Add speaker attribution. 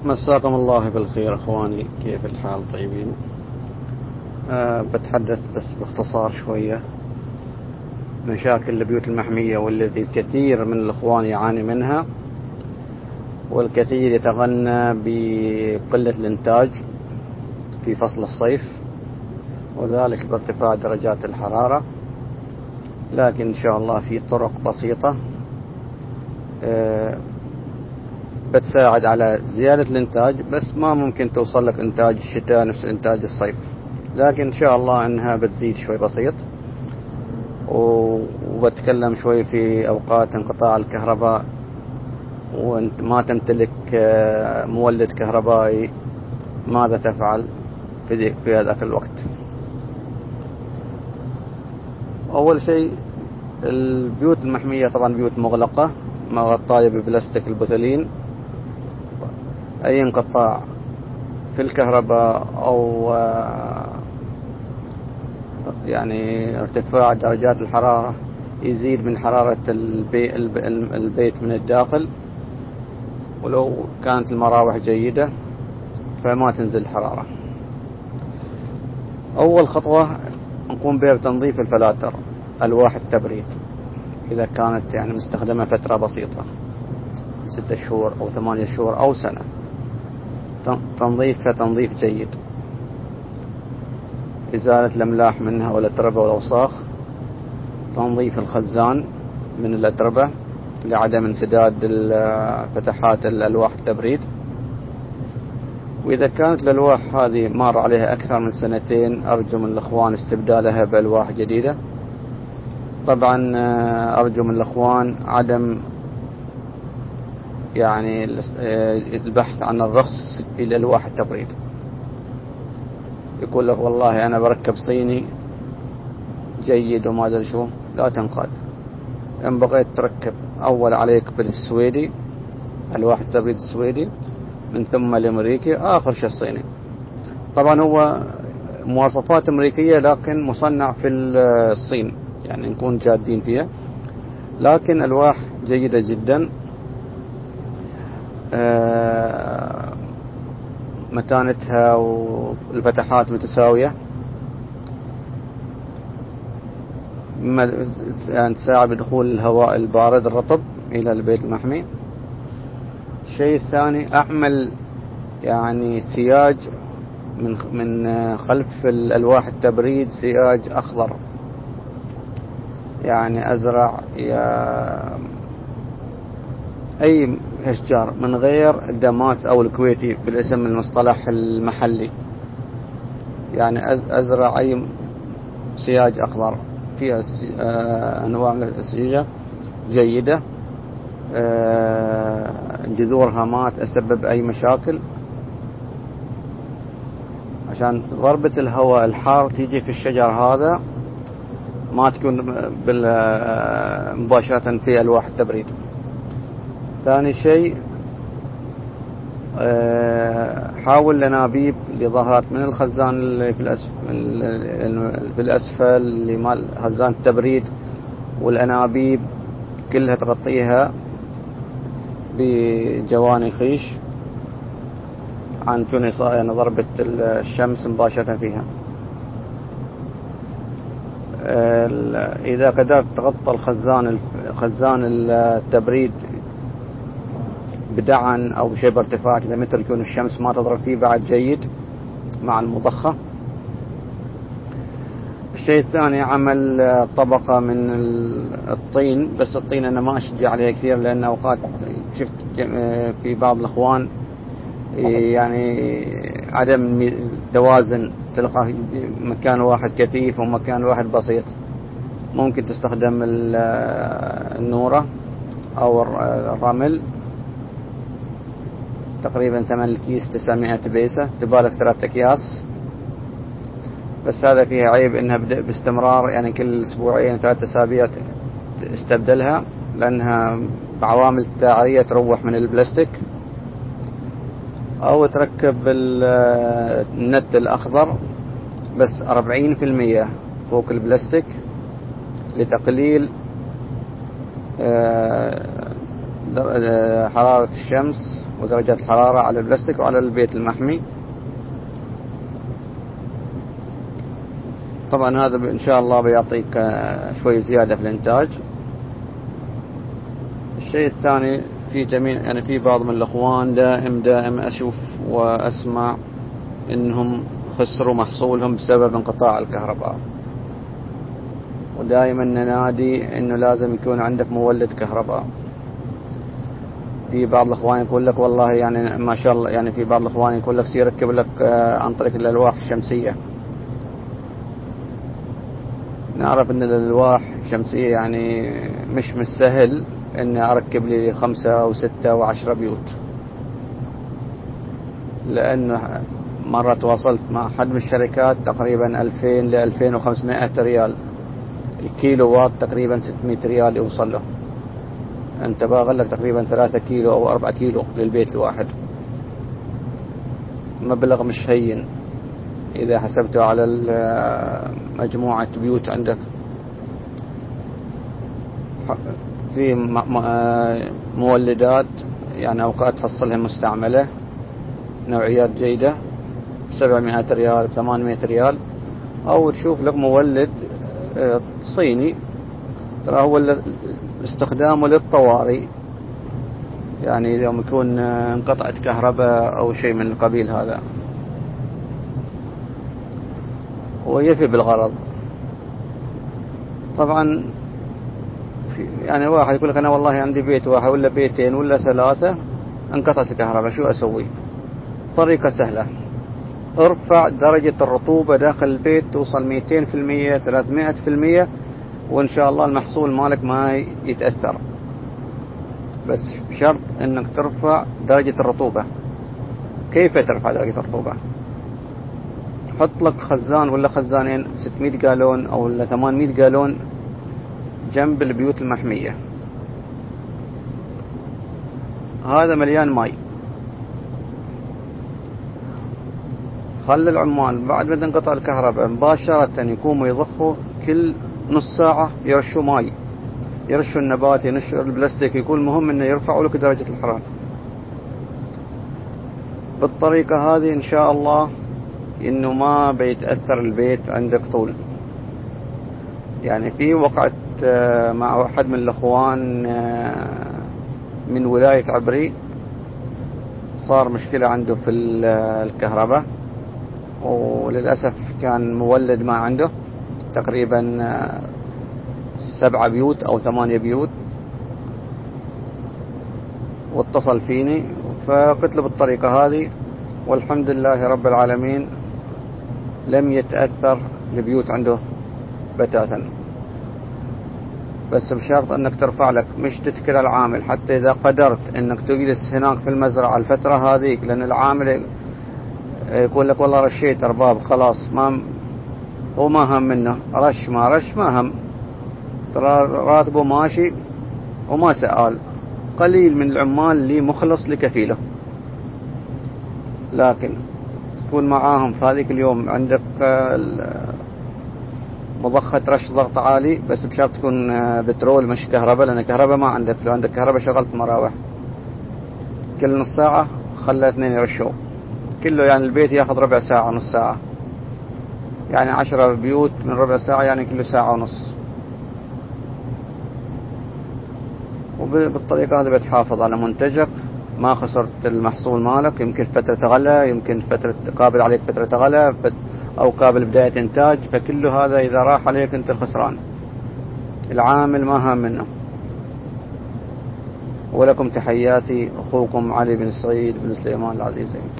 Speaker 1: مساكم الله بالخير أخواني، كيف الحال؟ طيبين؟ بتحدث بس باختصار شوية مشاكل البيوت المحمية والذي الكثير من الأخوان يعاني منها، والكثير يتغنى بقلة الإنتاج في فصل الصيف، وذلك بارتفاع درجات الحرارة. لكن إن شاء الله في طرق بسيطة بتساعد على زيادة الإنتاج، بس ما ممكن توصل لك إنتاج الشتاء نفس إنتاج الصيف، لكن إن شاء الله أنها بتزيد شوي بسيط. وبتكلم شوي في أوقات انقطاع الكهرباء، وأنت ما تمتلك مولد كهربائي، ماذا تفعل في هذاك الوقت؟ أول شيء البيوت المحمية طبعا بيوت مغلقة مغطاية ببلاستيك البوتلين. أي انقطاع في الكهرباء أو يعني ارتفاع درجات الحرارة يزيد من حرارة البيت من الداخل، ولو كانت المراوح جيدة فما تنزل الحرارة. أول خطوة نقوم بها بتنظيف الفلاتر، ألواح التبريد، إذا كانت يعني مستخدمة فترة بسيطة 6 شهور أو 8 شهور أو سنة، تنظيفها تنظيف جيد، إزالة الأملاح منها والأتربة والأوساخ، تنظيف الخزان من الأتربة لعدم انسداد فتحات الألواح التبريد. وإذا كانت الألواح هذه مر عليها أكثر من 2 أرجو من الأخوان استبدالها بألواح جديدة. طبعا أرجو من الأخوان عدم يعني البحث عن الرخص في الألواح التبريد. يقول لك والله أنا بركب صيني جيد وما أدري شو، لا تنقاد. إن بغيت تركب أول عليك بالسويدي، ألواح التبريد السويدي، من ثم الأمريكي، آخر شيء الصيني. طبعا هو مواصفات أمريكية لكن مصنع في الصين، يعني نكون جادين فيها، لكن ألواح جيدة جدا، متانتها والفتحات متساوية، يعني تساعد بدخول الهواء البارد الرطب إلى البيت المحمي. الشيء الثاني أعمل يعني سياج من خلف الألواح التبريد، سياج أخضر، يعني أزرع أي أشجار من غير الدماس أو الكويتي بالاسم المصطلح المحلي، يعني أزرع أي سياج أخضر فيها أنواع من الأسيجة جيدة، جذورها ما تسبب أي مشاكل، عشان ضربة الهواء الحار تيجي في الشجر هذا ما تكون مباشرة في ألواح التبريد. ثاني شيء حاول الأنابيب اللي ظهرت من الخزان اللي في الأسفل اللي مال خزان التبريد، والأنابيب كلها تغطيها بجواني خيش عن تكون يعني ضربة الشمس مباشرة فيها. إذا قدرت تغطى خزان التبريد بدعن أو شيء بارتفاع كذا متر، يكون الشمس ما تضرب فيه، بعد جيد مع المضخة. الشيء الثاني عمل طبقة من الطين، بس الطين أنا ما أشجع عليه كثير، لأن أوقات شفت في بعض الأخوان يعني عدم توازن، تلقى مكان واحد كثيف ومكان واحد بسيط. ممكن تستخدم النورة أو الرمل، تقريبا ثمن الكيس 900 بيسة، تبالك 3 أكياس. بس هذا فيها عيب انها باستمرار، يعني كل اسبوعين 3 أسابيع استبدلها، لانها بعوامل التعرية تروح من البلاستيك. او تركب النت الاخضر بس 40% فوق البلاستيك، لتقليل حرارة الشمس ودرجة الحرارة على البلاستيك وعلى البيت المحمي. طبعا هذا إن شاء الله بيعطيك شوي زيادة في الإنتاج. الشيء الثاني، في جميع يعني في بعض من الأخوان دائم أشوف وأسمع إنهم خسروا محصولهم بسبب انقطاع الكهرباء، ودائما ننادي إنه لازم يكون عندك مولد كهرباء. في بعض الأخوان يقول لك والله يعني ما شاء الله، يعني في بعض الأخوان يقول لك سيركب لك عن طريق الألواح الشمسية. نعرف ان الألواح الشمسية يعني مش سهل اني اركب لي 5 و6 و10 بيوت، لانه مرة تواصلت مع حد من الشركات تقريبا 2000 ل 2500 ريال الكيلو وات، تقريبا 600 ريال يوصل له. انت باغل لك تقريبا 3 كيلو او 4 كيلو للبيت الواحد، مبلغ مش هين اذا حسبته على مجموعة بيوت عندك. في مولدات يعني اوقات تحصلها مستعملة نوعيات جيدة 700 ريال 800 ريال، او تشوف لك مولد صيني ترى هو استخدامه للطوارئ، يعني يوم يكون انقطعت كهرباء او شيء من القبيل هذا، ويفي بالغرض. طبعا يعني واحد يقول لك انا والله عندي بيت واحد ولا بيتين ولا 3 انقطعت الكهرباء، شو اسوي؟ طريقة سهلة، ارفع درجة الرطوبة داخل البيت توصل 200% 300%، وان شاء الله المحصول مالك ما يتأثر، بس بشرط انك ترفع درجة الرطوبة. كيف ترفع درجة الرطوبة؟ حط لك خزان ولا خزانين 600 جالون او 800 جالون جنب البيوت المحمية، هذا مليان ماء. خلي العمال بعد ما تنقطع الكهرباء مباشرة يقوموا يضخوا كل نص ساعة يرشوا ماء، يرشوا النبات يرشوا البلاستيك، يكون مهم انه يرفعوا لك درجة الحرارة. بالطريقة هذه ان شاء الله انه ما بيتأثر البيت عندك طول. يعني في وقعت مع واحد من الاخوان من ولاية عبري، صار مشكلة عنده في الكهرباء، وللأسف كان مولد ما عنده تقريبا 7 بيوت أو 8 بيوت، واتصل فيني فقلت له بالطريقة هذه، والحمد لله رب العالمين لم يتأثر البيوت عنده بتاتا. بس بشرط أنك ترفع لك، مش تتكل العامل، حتى إذا قدرت أنك تجلس هناك في المزرعة الفترة هذه، لأن العامل يقول لك والله رشيت أرباب خلاص، ما هو ما هم منه، رش ما رش ما هم، ترى راتبه ماشي وما سأل. قليل من العمال اللي مخلص لكفيله، لكن تكون معاهم في هذيك اليوم عندك مضخة رش ضغط عالي، بس بشرط تكون بترول مش كهرباء، لأن كهرباء ما عندك. لو عندك كهرباء شغلت مراوح كل نص ساعة، خلى 2 يرشوا كله، يعني البيت ياخذ ربع ساعة نص ساعة، يعني 10 بيوت من ربع ساعة، يعني كله ساعة ونص. وبالطريقة هذه بتحافظ على منتجك، ما خسرت المحصول مالك. يمكن فترة غلا، يمكن فترة قابل عليك فترة غلا، أو قابل بداية إنتاج، فكل هذا إذا راح عليك أنت الخسران، العامل ما هم منه. ولكم تحياتي، أخوكم علي بن سعيد بن سليمان العزيزي.